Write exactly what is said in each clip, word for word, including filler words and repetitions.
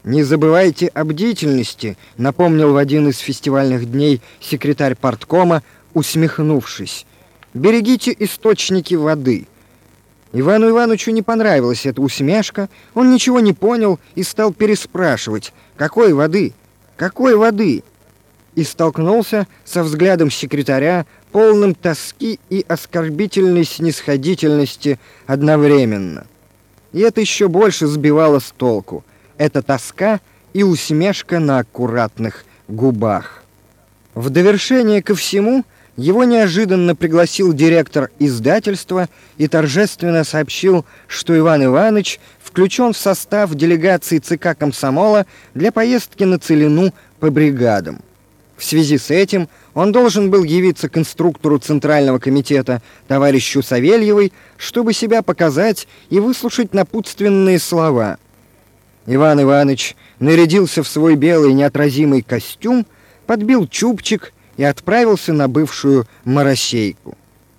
«Не забывайте о бдительности», — напомнил в один из фестивальных дней секретарь парткома, усмехнувшись. «Берегите источники воды». Ивану Ивановичу не понравилась эта усмешка, он ничего не понял и стал переспрашивать: «Какой воды? Какой воды?» И столкнулся со взглядом секретаря, полным тоски и оскорбительной снисходительности одновременно. И это еще больше сбивало с толку. Это тоска и усмешка на аккуратных губах. В довершение ко всему его неожиданно пригласил директор издательства и торжественно сообщил, что Иван Иванович включен в состав делегации ЦК комсомола для поездки на Целину по бригадам. В связи с этим он должен был явиться к инструктору Центрального комитета товарищу Савельевой, чтобы себя показать и выслушать напутственные слова. Иван Иванович нарядился в свой белый неотразимый костюм, подбил чубчик и отправился на бывшую Моросейку.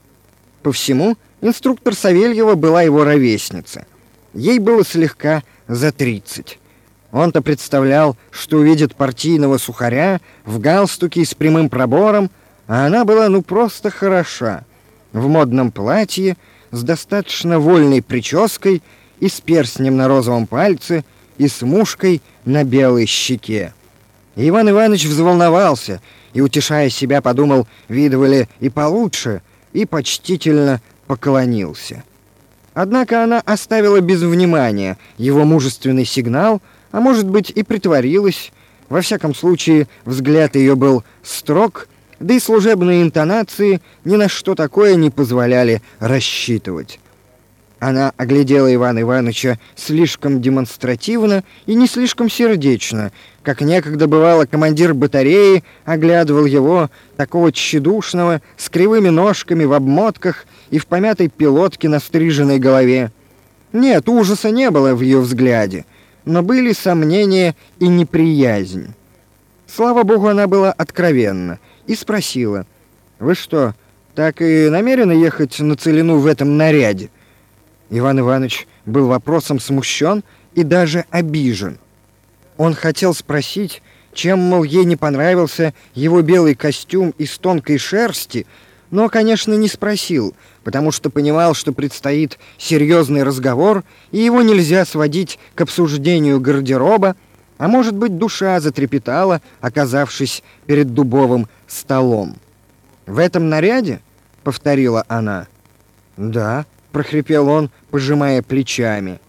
По всему, инструктор Савельева была его ровесница. Ей было слегка за тридцать. Он-то представлял, что увидит партийного сухаря в галстуке с прямым пробором, а она была ну просто хороша, в модном платье, с достаточно вольной прической и с перстнем на розовом пальце, и с мушкой на белой щеке. И Иван Иванович взволновался и, утешая себя, подумал, видывали и получше, и почтительно поклонился. Однако она оставила без внимания его мужественный сигнал, а может быть и притворилась. Во всяком случае, взгляд ее был строг, да и служебные интонации ни на что такое не позволяли рассчитывать. Она оглядела Ивана Ивановича слишком демонстративно и не слишком сердечно, как некогда бывало командир батареи оглядывал его, такого тщедушного, с кривыми ножками в обмотках и в помятой пилотке на стриженной голове. Нет, ужаса не было в ее взгляде, но были сомнения и неприязнь. Слава богу, она была откровенна и спросила: «Вы что, так и намерены ехать на Целину в этом наряде?» Иван Иванович был вопросом смущен и даже обижен. Он хотел спросить, чем, мол, ей не понравился его белый костюм из тонкой шерсти, но, конечно, не спросил, потому что понимал, что предстоит серьезный разговор, и его нельзя сводить к обсуждению гардероба, а может быть, душа затрепетала, оказавшись перед дубовым столом. «В этом наряде?» — повторила она. «Да», — прохрипел он, пожимая плечами.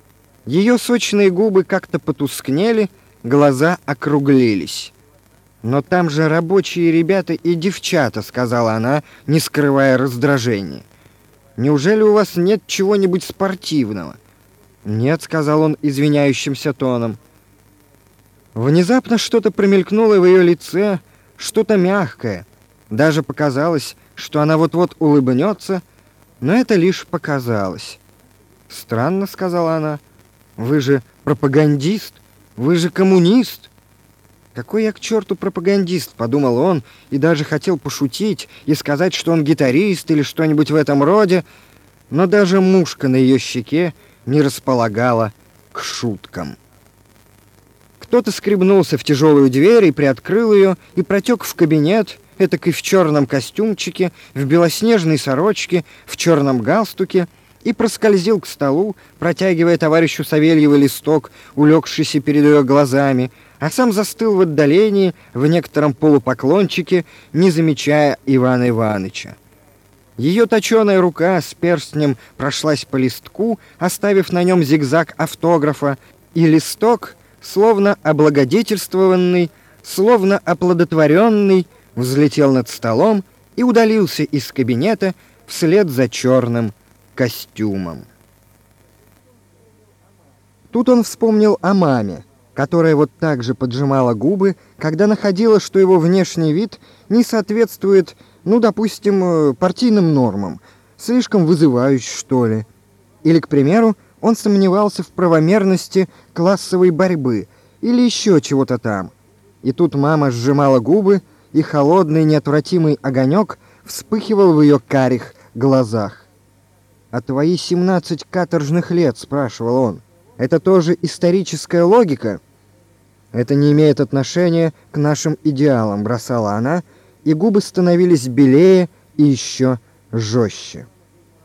Ее сочные губы как-то потускнели, глаза округлились. «Но там же рабочие ребята и девчата», — сказала она, не скрывая раздражения. «Неужели у вас нет чего-нибудь спортивного?» «Нет», — сказал он извиняющимся тоном. Внезапно что-то промелькнуло в ее лице, что-то мягкое. Даже показалось, что она вот-вот улыбнется, но это лишь показалось. «Странно», — сказала она. «Вы же пропагандист, вы же коммунист». «Какой я к черту пропагандист», — подумал он, и даже хотел пошутить и сказать, что он гитарист или что-нибудь в этом роде, но даже мушка на ее щеке не располагала к шуткам. Кто-то скребнулся в тяжелую дверь и приоткрыл ее, и протек в кабинет, этакой в черном костюмчике, в белоснежной сорочке, в черном галстуке, и проскользил к столу, протягивая товарищу Савельеву листок, улегшийся перед ее глазами, а сам застыл в отдалении, в некотором полупоклончике, не замечая Ивана Ивановича. Ее точеная рука с перстнем прошлась по листку, оставив на нем зигзаг автографа, и листок, словно облагодетельствованный, словно оплодотворенный, взлетел над столом и удалился из кабинета вслед за черным костюмом. Тут он вспомнил о маме, которая вот так же поджимала губы, когда находила, что его внешний вид не соответствует, ну, допустим, партийным нормам, слишком вызывающий, что ли. Или, к примеру, он сомневался в правомерности классовой борьбы или еще чего-то там. И тут мама сжимала губы, и холодный неотвратимый огонек вспыхивал в ее карих глазах. «А твои семнадцать каторжных лет?» — спрашивал он. «Это тоже историческая логика? Это не имеет отношения к нашим идеалам, бросала она, и губы становились белее и еще жестче.